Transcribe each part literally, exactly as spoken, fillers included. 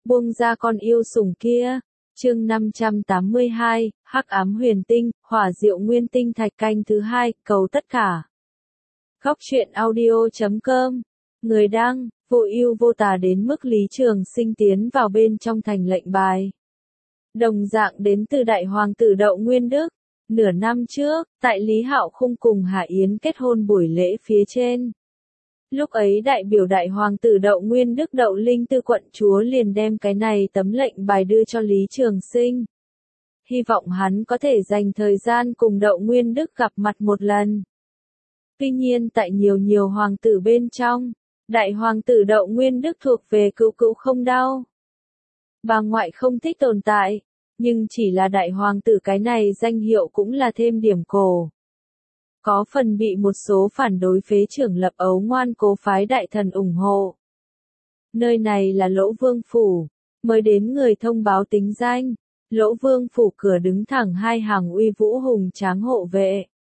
buông ra con yêu sủng kia. Chương năm trăm tám mươi hai, Hắc ám huyền tinh, hỏa diệu nguyên tinh thạch canh thứ hai, cầu tất cả. Góc truyện audio chấm com. Người đăng, vô ưu vô tà đến mức Lý Trường Sinh tiến vào bên trong thành lệnh bài. Đồng dạng đến từ đại hoàng tử Đậu Nguyên Đức. Nửa năm trước, tại Lý Hạo Khung cùng Hạ Yến kết hôn buổi lễ phía trên. Lúc ấy đại biểu đại hoàng tử Đậu Nguyên Đức Đậu Linh Tư quận chúa liền đem cái này tấm lệnh bài đưa cho Lý Trường Sinh. Hy vọng hắn có thể dành thời gian cùng Đậu Nguyên Đức gặp mặt một lần. Tuy nhiên tại nhiều nhiều hoàng tử bên trong, đại hoàng tử Đậu Nguyên Đức thuộc về cữu cữu không đau. Bà ngoại không thích tồn tại, nhưng chỉ là đại hoàng tử cái này danh hiệu cũng là thêm điểm cổ. Có phần bị một số phản đối phế trưởng lập ấu ngoan cố phái đại thần ủng hộ. Nơi này là Lỗ Vương Phủ, mới đến người thông báo tính danh. Lỗ Vương Phủ cửa đứng thẳng hai hàng uy vũ hùng tráng hộ vệ.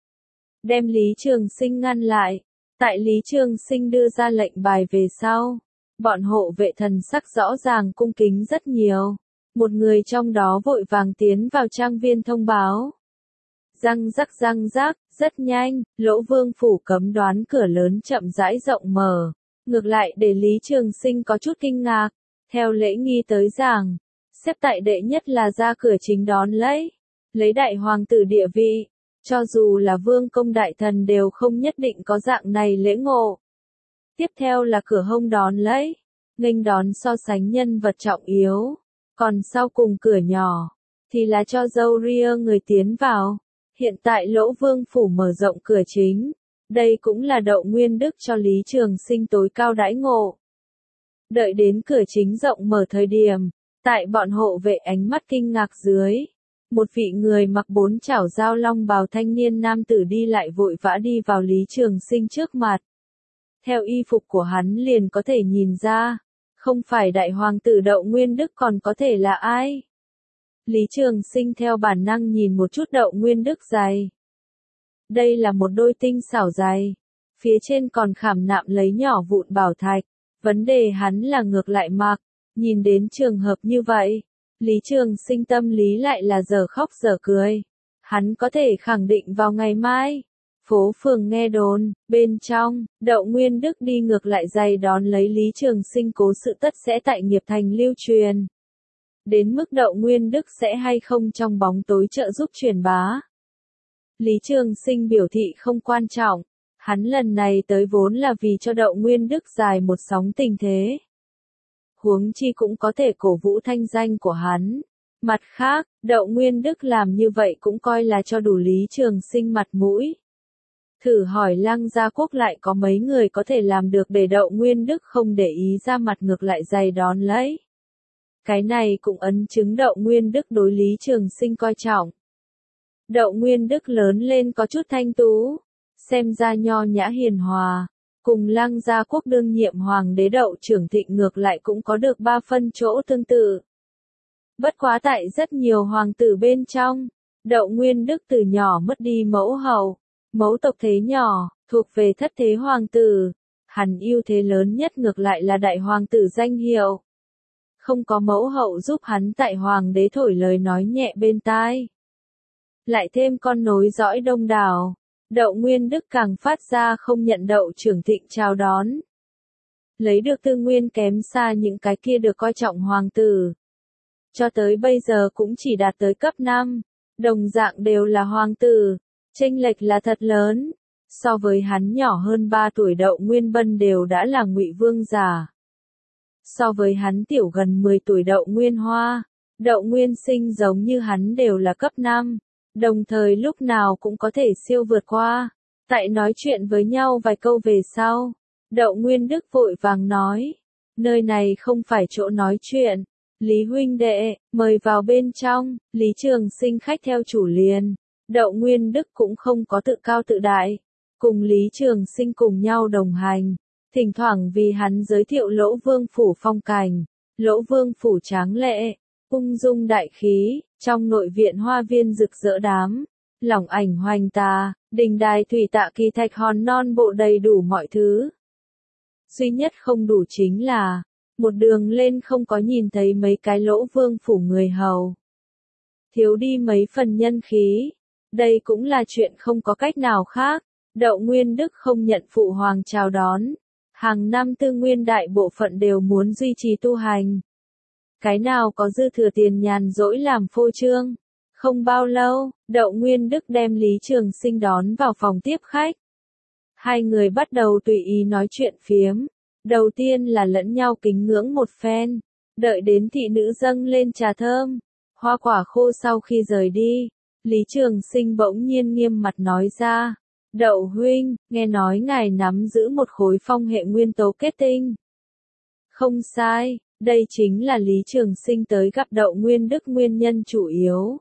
Đem Lý Trường Sinh ngăn lại. Tại Lý Trường Sinh đưa ra lệnh bài về sau, bọn hộ vệ thần sắc rõ ràng cung kính rất nhiều. Một người trong đó vội vàng tiến vào trang viên thông báo. Răng rắc răng rắc, rất nhanh, Lỗ Vương Phủ cấm đoán cửa lớn chậm rãi rộng mở. Ngược lại để Lý Trường Sinh có chút kinh ngạc. Theo lễ nghi tới giảng, xếp tại đệ nhất là ra cửa chính đón lấy. Lấy đại hoàng tử địa vị, cho dù là vương công đại thần đều không nhất định có dạng này lễ ngộ. Tiếp theo là cửa hông đón lấy, nghênh đón so sánh nhân vật trọng yếu. Còn sau cùng cửa nhỏ, thì là cho dâu ria người tiến vào. Hiện tại Lỗ Vương Phủ mở rộng cửa chính. Đây cũng là Đậu Nguyên Đức cho Lý Trường Sinh tối cao đãi ngộ. Đợi đến cửa chính rộng mở thời điểm, tại bọn hộ vệ ánh mắt kinh ngạc dưới, một vị người mặc bốn chảo dao long bào thanh niên nam tử đi lại vội vã đi vào Lý Trường Sinh trước mặt. Theo y phục của hắn liền có thể nhìn ra, không phải đại hoàng tử Đậu Nguyên Đức còn có thể là ai. Lý Trường Sinh theo bản năng nhìn một chút Đậu Nguyên Đức giày. Đây là một đôi tinh xảo giày, phía trên còn khảm nạm lấy nhỏ vụn bảo thạch. Vấn đề hắn là ngược lại mặc, nhìn đến trường hợp như vậy, Lý Trường Sinh tâm lý lại là giờ khóc giờ cười. Hắn có thể khẳng định vào ngày mai, phố phường nghe đồn, bên trong, Đậu Nguyên Đức đi ngược lại giày đón lấy Lý Trường Sinh cố sự tất sẽ tại nghiệp thành lưu truyền. Đến mức Đậu Nguyên Đức sẽ hay không trong bóng tối trợ giúp truyền bá. Lý Trường Sinh biểu thị không quan trọng. Hắn lần này tới vốn là vì cho Đậu Nguyên Đức dài một sóng tình thế. Huống chi cũng có thể cổ vũ thanh danh của hắn. Mặt khác, Đậu Nguyên Đức làm như vậy cũng coi là cho đủ Lý Trường Sinh mặt mũi. Thử hỏi Lăng Gia Quốc lại có mấy người có thể làm được để Đậu Nguyên Đức không để ý ra mặt ngược lại giày đón lấy. Cái này cũng ấn chứng Đậu Nguyên Đức đối Lý Trường Sinh coi trọng. Đậu Nguyên Đức lớn lên có chút thanh tú, xem ra nho nhã hiền hòa, cùng Lăng Gia Quốc đương nhiệm hoàng đế Đậu Trưởng Thịnh ngược lại cũng có được ba phân chỗ tương tự. Bất quá tại rất nhiều hoàng tử bên trong, Đậu Nguyên Đức từ nhỏ mất đi mẫu hậu, mẫu tộc thế nhỏ, thuộc về thất thế hoàng tử. Hắn ưu thế lớn nhất ngược lại là đại hoàng tử danh hiệu. Không có mẫu hậu giúp hắn tại hoàng đế thổi lời nói nhẹ bên tai. Lại thêm con nối dõi đông đảo, Đậu Nguyên Đức càng phát ra không nhận Đậu Trưởng Thịnh chào đón. Lấy được tư nguyên kém xa những cái kia được coi trọng hoàng tử. Cho tới bây giờ cũng chỉ đạt tới cấp năm, đồng dạng đều là hoàng tử, chênh lệch là thật lớn. So với hắn nhỏ hơn ba tuổi Đậu Nguyên Bân đều đã là Ngụy Vương già. So với hắn tiểu gần mười tuổi Đậu Nguyên Hoa, Đậu Nguyên Sinh giống như hắn đều là cấp năm. Đồng thời lúc nào cũng có thể siêu vượt qua. Tại nói chuyện với nhau vài câu về sau, Đậu Nguyên Đức vội vàng nói, nơi này không phải chỗ nói chuyện. Lý huynh đệ, mời vào bên trong. Lý Trường Sinh khách theo chủ liền. Đậu Nguyên Đức cũng không có tự cao tự đại, cùng Lý Trường Sinh cùng nhau đồng hành, thỉnh thoảng vì hắn giới thiệu Lỗ Vương Phủ phong cảnh. Lỗ Vương Phủ tráng lệ, ung dung đại khí, trong nội viện hoa viên rực rỡ đám, lỏng ảnh hoành tà, đình đài thủy tạ kỳ thạch hòn non bộ đầy đủ mọi thứ. Duy nhất không đủ chính là, Một đường lên không có nhìn thấy mấy cái lỗ vương phủ người hầu. Thiếu đi mấy phần nhân khí. Đây cũng là chuyện không có cách nào khác. Đậu Nguyên Đức không nhận phụ hoàng chào đón. Hàng năm tư nguyên đại bộ phận đều muốn duy trì tu hành. Cái nào có dư thừa tiền nhàn rỗi làm phô trương. Không bao lâu, Đậu Nguyên Đức đem Lý Trường Sinh đón vào phòng tiếp khách. Hai người bắt đầu tùy ý nói chuyện phiếm. Đầu tiên là lẫn nhau kính ngưỡng một phen. Đợi đến thị nữ dâng lên trà thơm, hoa quả khô sau khi rời đi, Lý Trường Sinh bỗng nhiên nghiêm mặt nói ra. Đậu huynh, nghe nói ngài nắm giữ một khối phong hệ nguyên tố kết tinh. Không sai, đây chính là Lý Trường Sinh tới gặp Đậu Nguyên Đức nguyên nhân chủ yếu.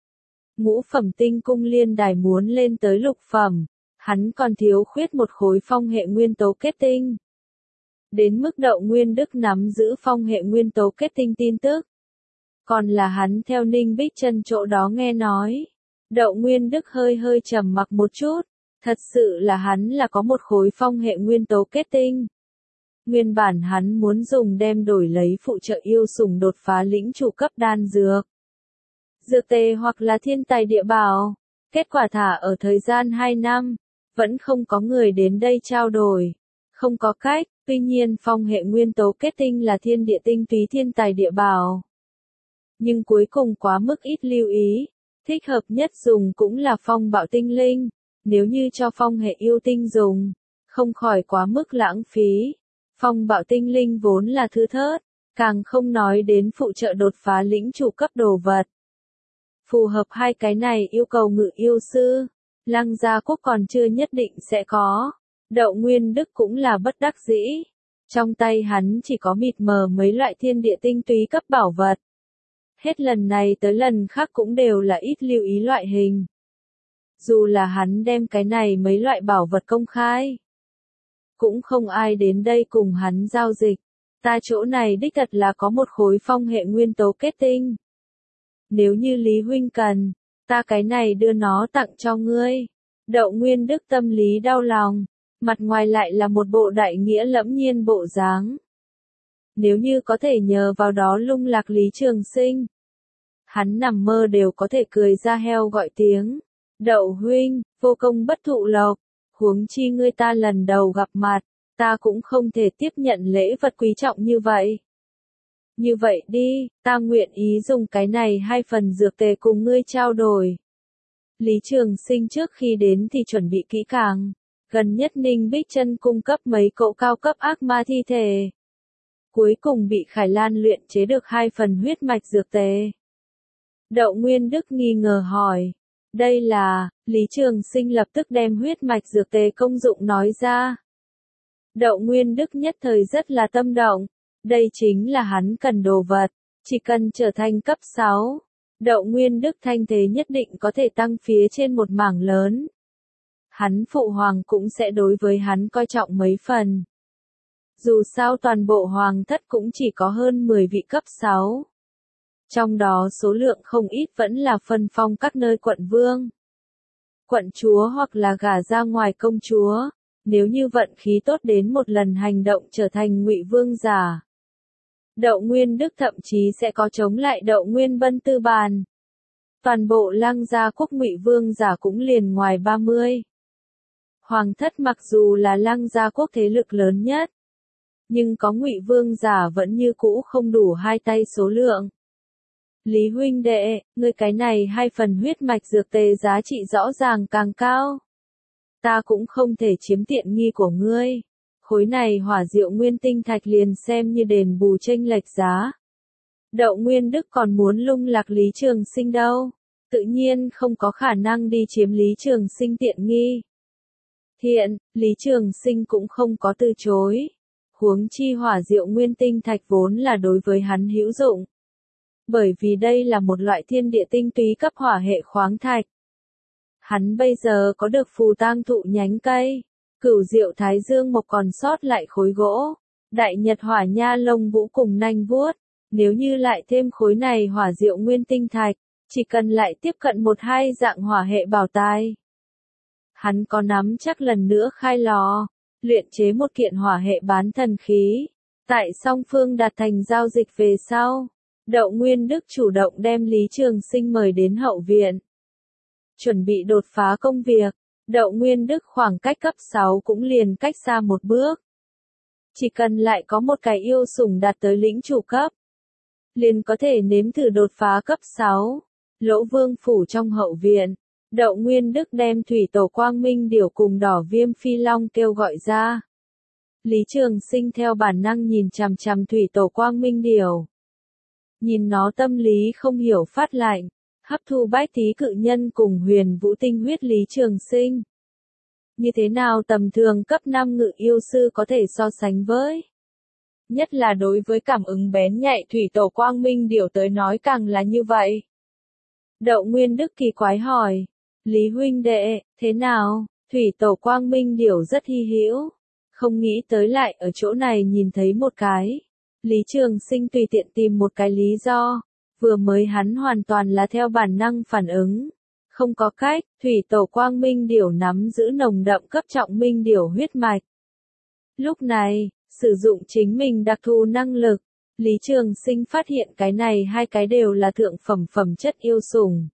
Ngũ phẩm tinh cung liên đài muốn lên tới lục phẩm, hắn còn thiếu khuyết một khối phong hệ nguyên tố kết tinh. Đến mức Đậu Nguyên Đức nắm giữ phong hệ nguyên tố kết tinh tin tức. Còn là hắn theo Ninh Bích Chân chỗ đó nghe nói. Đậu Nguyên Đức hơi hơi trầm mặc một chút. Thật sự là hắn là có một khối phong hệ nguyên tố kết tinh. Nguyên bản hắn muốn dùng đem đổi lấy phụ trợ yêu sủng đột phá lĩnh chủ cấp đan dược. Dược tề hoặc là thiên tài địa bảo. Kết quả thả ở thời gian hai năm. Vẫn không có người đến đây trao đổi. Không có cách, tuy nhiên phong hệ nguyên tố kết tinh là thiên địa tinh túy thiên tài địa bảo. Nhưng cuối cùng quá mức ít lưu ý. Thích hợp nhất dùng cũng là phong bạo tinh linh. Nếu như cho phong hệ yêu tinh dùng, không khỏi quá mức lãng phí. Phong bạo tinh linh vốn là thứ thớt, càng không nói đến phụ trợ đột phá lĩnh chủ cấp đồ vật. Phù hợp hai cái này yêu cầu ngự yêu sư, Lăng Gia Quốc còn chưa nhất định sẽ có. Đậu Nguyên Đức cũng là bất đắc dĩ. Trong tay hắn chỉ có mịt mờ mấy loại thiên địa tinh túy cấp bảo vật. Hết lần này tới lần khác cũng đều là ít lưu ý loại hình. Dù là hắn đem cái này mấy loại bảo vật công khai, cũng không ai đến đây cùng hắn giao dịch. Ta chỗ này đích thật là có một khối phong hệ nguyên tố kết tinh. Nếu như Lý huynh cần, ta cái này đưa nó tặng cho ngươi. Đậu Nguyên Đức tâm lý đau lòng, mặt ngoài lại là một bộ đại nghĩa lẫm nhiên bộ dáng. Nếu như có thể nhờ vào đó lung lạc Lý Trường Sinh, hắn nằm mơ đều có thể cười ra heo gọi tiếng. Đậu huynh, vô công bất thụ lộc, huống chi ngươi ta lần đầu gặp mặt, ta cũng không thể tiếp nhận lễ vật quý trọng như vậy. Như vậy đi, ta nguyện ý dùng cái này hai phần dược tề cùng ngươi trao đổi. Lý Trường Sinh trước khi đến thì chuẩn bị kỹ càng, gần nhất Ninh Bích Chân cung cấp mấy cỗ cao cấp ác ma thi thể. Cuối cùng bị Khải Lan luyện chế được hai phần huyết mạch dược tề. Đậu Nguyên Đức nghi ngờ hỏi. Đây là, Lý Trường Sinh lập tức đem huyết mạch dược tề công dụng nói ra. Đậu Nguyên Đức nhất thời rất là tâm động. Đây chính là hắn cần đồ vật, chỉ cần trở thành cấp sáu. Đậu Nguyên Đức thanh thế nhất định có thể tăng phía trên một mảng lớn. Hắn phụ hoàng cũng sẽ đối với hắn coi trọng mấy phần. Dù sao toàn bộ hoàng thất cũng chỉ có hơn mười vị cấp sáu. Trong đó số lượng không ít vẫn là phân phong các nơi quận vương, quận chúa hoặc là gả ra ngoài công chúa. Nếu như vận khí tốt đến một lần hành động trở thành ngụy vương giả, Đậu Nguyên Đức thậm chí sẽ có chống lại Đậu Nguyên Bân tư bàn. Toàn bộ Lăng Gia Quốc ngụy vương giả cũng liền ngoài ba mươi. Hoàng thất mặc dù là Lăng Gia Quốc thế lực lớn nhất, nhưng có ngụy vương giả vẫn như cũ không đủ hai tay số lượng. Lý huynh đệ, ngươi cái này hai phần huyết mạch dược tề giá trị rõ ràng càng cao. Ta cũng không thể chiếm tiện nghi của ngươi. Khối này hỏa diệu nguyên tinh thạch liền xem như đền bù chênh lệch giá. Đậu Nguyên Đức còn muốn lung lạc Lý Trường Sinh đâu. Tự nhiên không có khả năng đi chiếm Lý Trường Sinh tiện nghi. Thiện, Lý Trường Sinh cũng không có từ chối. Huống chi hỏa diệu nguyên tinh thạch vốn là đối với hắn hữu dụng. Bởi vì đây là một loại thiên địa tinh túy cấp hỏa hệ khoáng thạch. Hắn bây giờ có được phù tang thụ nhánh cây, cửu diệu thái dương mộc còn sót lại khối gỗ, đại nhật hỏa nha lông vũ cùng nanh vuốt. Nếu như lại thêm khối này hỏa diệu nguyên tinh thạch, chỉ cần lại tiếp cận một hai dạng hỏa hệ bảo tài, hắn có nắm chắc lần nữa khai lò, luyện chế một kiện hỏa hệ bán thần khí. Tại song phương đạt thành giao dịch về sau, Đậu Nguyên Đức chủ động đem Lý Trường Sinh mời đến hậu viện. Chuẩn bị đột phá công việc, Đậu Nguyên Đức khoảng cách cấp sáu cũng liền cách xa một bước. Chỉ cần lại có một cái yêu sủng đạt tới lĩnh chủ cấp, liền có thể nếm thử đột phá cấp sáu. Lỗ Vương phủ trong hậu viện, Đậu Nguyên Đức đem thủy tổ Quang Minh Điểu cùng Đỏ Viêm Phi Long kêu gọi ra. Lý Trường Sinh theo bản năng nhìn chằm chằm thủy tổ Quang Minh Điểu. Nhìn nó tâm lý không hiểu phát lạnh, hấp thu bách thí cự nhân cùng huyền vũ tinh huyết Lý Trường Sinh. Như thế nào tầm thường cấp năm ngự yêu sư có thể so sánh với? Nhất là đối với cảm ứng bén nhạy thủy tổ Quang Minh Điểu tới nói càng là như vậy. Đậu Nguyên Đức kỳ quái hỏi, Lý huynh đệ, thế nào? Thủy tổ Quang Minh Điểu rất hy hữu, không nghĩ tới lại ở chỗ này nhìn thấy một cái. Lý Trường Sinh tùy tiện tìm một cái lý do, vừa mới hắn hoàn toàn là theo bản năng phản ứng. Không có cách, thủy tổ Quang Minh Điểu nắm giữ nồng đậm cấp trọng minh điểu huyết mạch. Lúc này, sử dụng chính mình đặc thù năng lực, Lý Trường Sinh phát hiện cái này hai cái đều là thượng phẩm phẩm chất yêu sủng.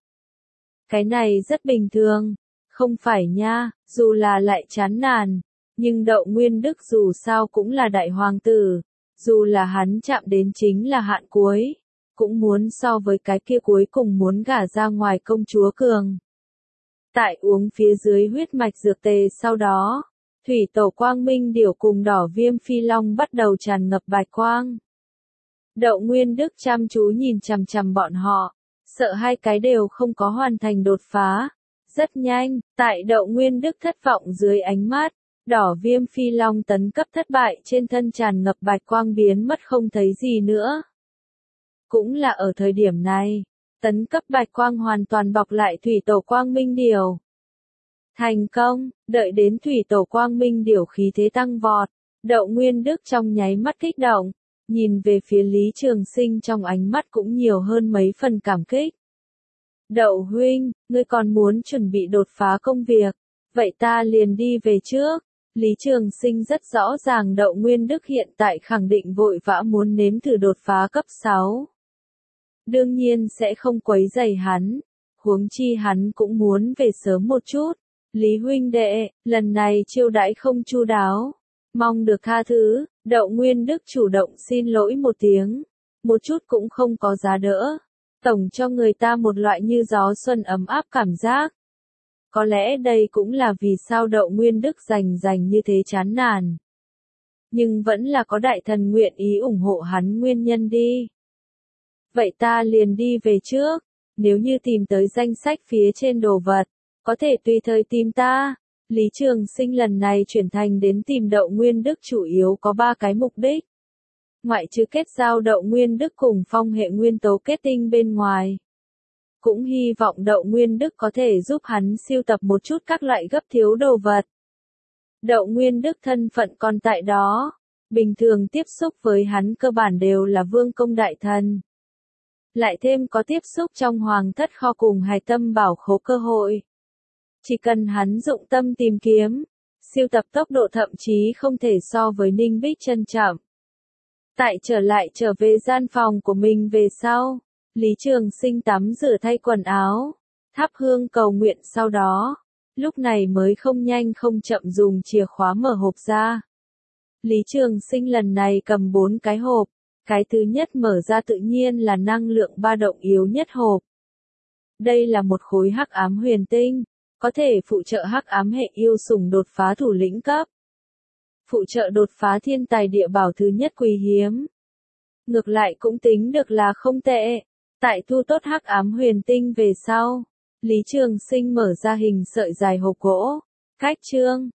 Cái này rất bình thường, không phải nha, dù là lại chán nản, nhưng Đậu Nguyên Đức dù sao cũng là đại hoàng tử, dù là hắn chạm đến chính là hạn cuối, cũng muốn so với cái kia cuối cùng muốn gả ra ngoài công chúa cường. Tại uống phía dưới huyết mạch dược tề sau đó, thủy tổ Quang Minh Điểu cùng Đỏ Viêm Phi Long bắt đầu tràn ngập bạch quang. Đậu Nguyên Đức chăm chú nhìn chằm chằm bọn họ, sợ hai cái đều không có hoàn thành đột phá. Rất nhanh, tại Đậu Nguyên Đức thất vọng dưới ánh mắt, Đỏ Viêm Phi Long tấn cấp thất bại trên thân tràn ngập bạch quang biến mất không thấy gì nữa. Cũng là ở thời điểm này, tấn cấp bạch quang hoàn toàn bọc lại thủy tổ Quang Minh Điểu. Thành công, đợi đến thủy tổ Quang Minh Điểu khí thế tăng vọt, Đậu Nguyên Đức trong nháy mắt kích động, nhìn về phía Lý Trường Sinh trong ánh mắt cũng nhiều hơn mấy phần cảm kích. Đậu huynh, ngươi còn muốn chuẩn bị đột phá công việc, vậy ta liền đi về trước. Lý Trường Sinh rất rõ ràng Đậu Nguyên Đức hiện tại khẳng định vội vã muốn nếm thử đột phá cấp sáu. Đương nhiên sẽ không quấy rầy hắn, huống chi hắn cũng muốn về sớm một chút. Lý huynh đệ, lần này chiêu đãi không chu đáo, mong được tha thứ. Đậu Nguyên Đức chủ động xin lỗi một tiếng, một chút cũng không có giá đỡ, tổng cho người ta một loại như gió xuân ấm áp cảm giác. Có lẽ đây cũng là vì sao Đậu Nguyên Đức rành rành như thế chán nản. Nhưng vẫn là có đại thần nguyện ý ủng hộ hắn nguyên nhân đi. Vậy ta liền đi về trước, nếu như tìm tới danh sách phía trên đồ vật, có thể tùy thời tìm ta. Lý Trường Sinh lần này chuyển thành đến tìm Đậu Nguyên Đức chủ yếu có ba cái mục đích. Ngoại trừ kết giao Đậu Nguyên Đức cùng phong hệ nguyên tố kết tinh bên ngoài. Cũng hy vọng Đậu Nguyên Đức có thể giúp hắn siêu tập một chút các loại gấp thiếu đồ vật. Đậu Nguyên Đức thân phận còn tại đó, bình thường tiếp xúc với hắn cơ bản đều là vương công đại thần. Lại thêm có tiếp xúc trong hoàng thất kho cùng hài tâm bảo khố cơ hội. Chỉ cần hắn dụng tâm tìm kiếm, siêu tập tốc độ thậm chí không thể so với Ninh Bích Trân chậm. Tại trở lại trở về gian phòng của mình về sau, Lý Trường Sinh tắm rửa thay quần áo, thắp hương cầu nguyện sau đó, lúc này mới không nhanh không chậm dùng chìa khóa mở hộp ra. Lý Trường Sinh lần này cầm bốn cái hộp, cái thứ nhất mở ra tự nhiên là năng lượng ba động yếu nhất hộp. Đây là một khối hắc ám huyền tinh, có thể phụ trợ hắc ám hệ yêu sủng đột phá thủ lĩnh cấp. Phụ trợ đột phá thiên tài địa bảo thứ nhất quý hiếm. Ngược lại cũng tính được là không tệ. Tại thu tốt hắc ám huyền tinh về sau, Lý Trường Sinh mở ra hình sợi dài hộp gỗ, cách chương,